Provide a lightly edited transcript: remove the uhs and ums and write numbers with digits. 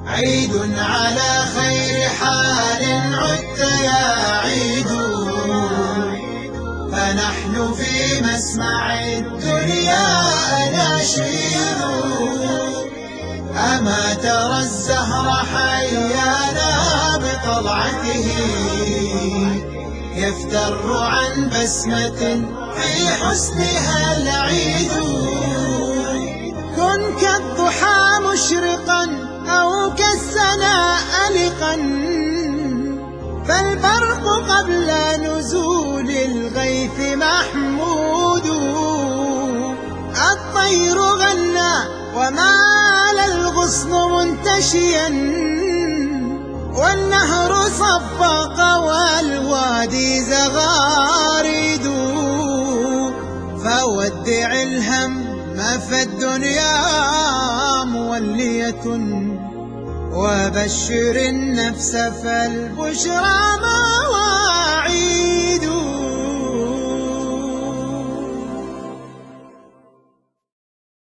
عيد على خير حال عدت يا عيد، فنحن في مسمع الدنيا أناشيد. أما ترى الزهر حيانا بطلعته، يفتر عن بسمة في حسنها العيد. كن كالضحى مشرقا أو كالسنا ألقا، فالبرق قبل نزول الغيث محمود. الطير غنى ومال الغصن منتشيا، والنهر صفق والوادي زغاريد. فودع الهم فالدنيا مولية، وبشر النفس فالبشرى مواعيد.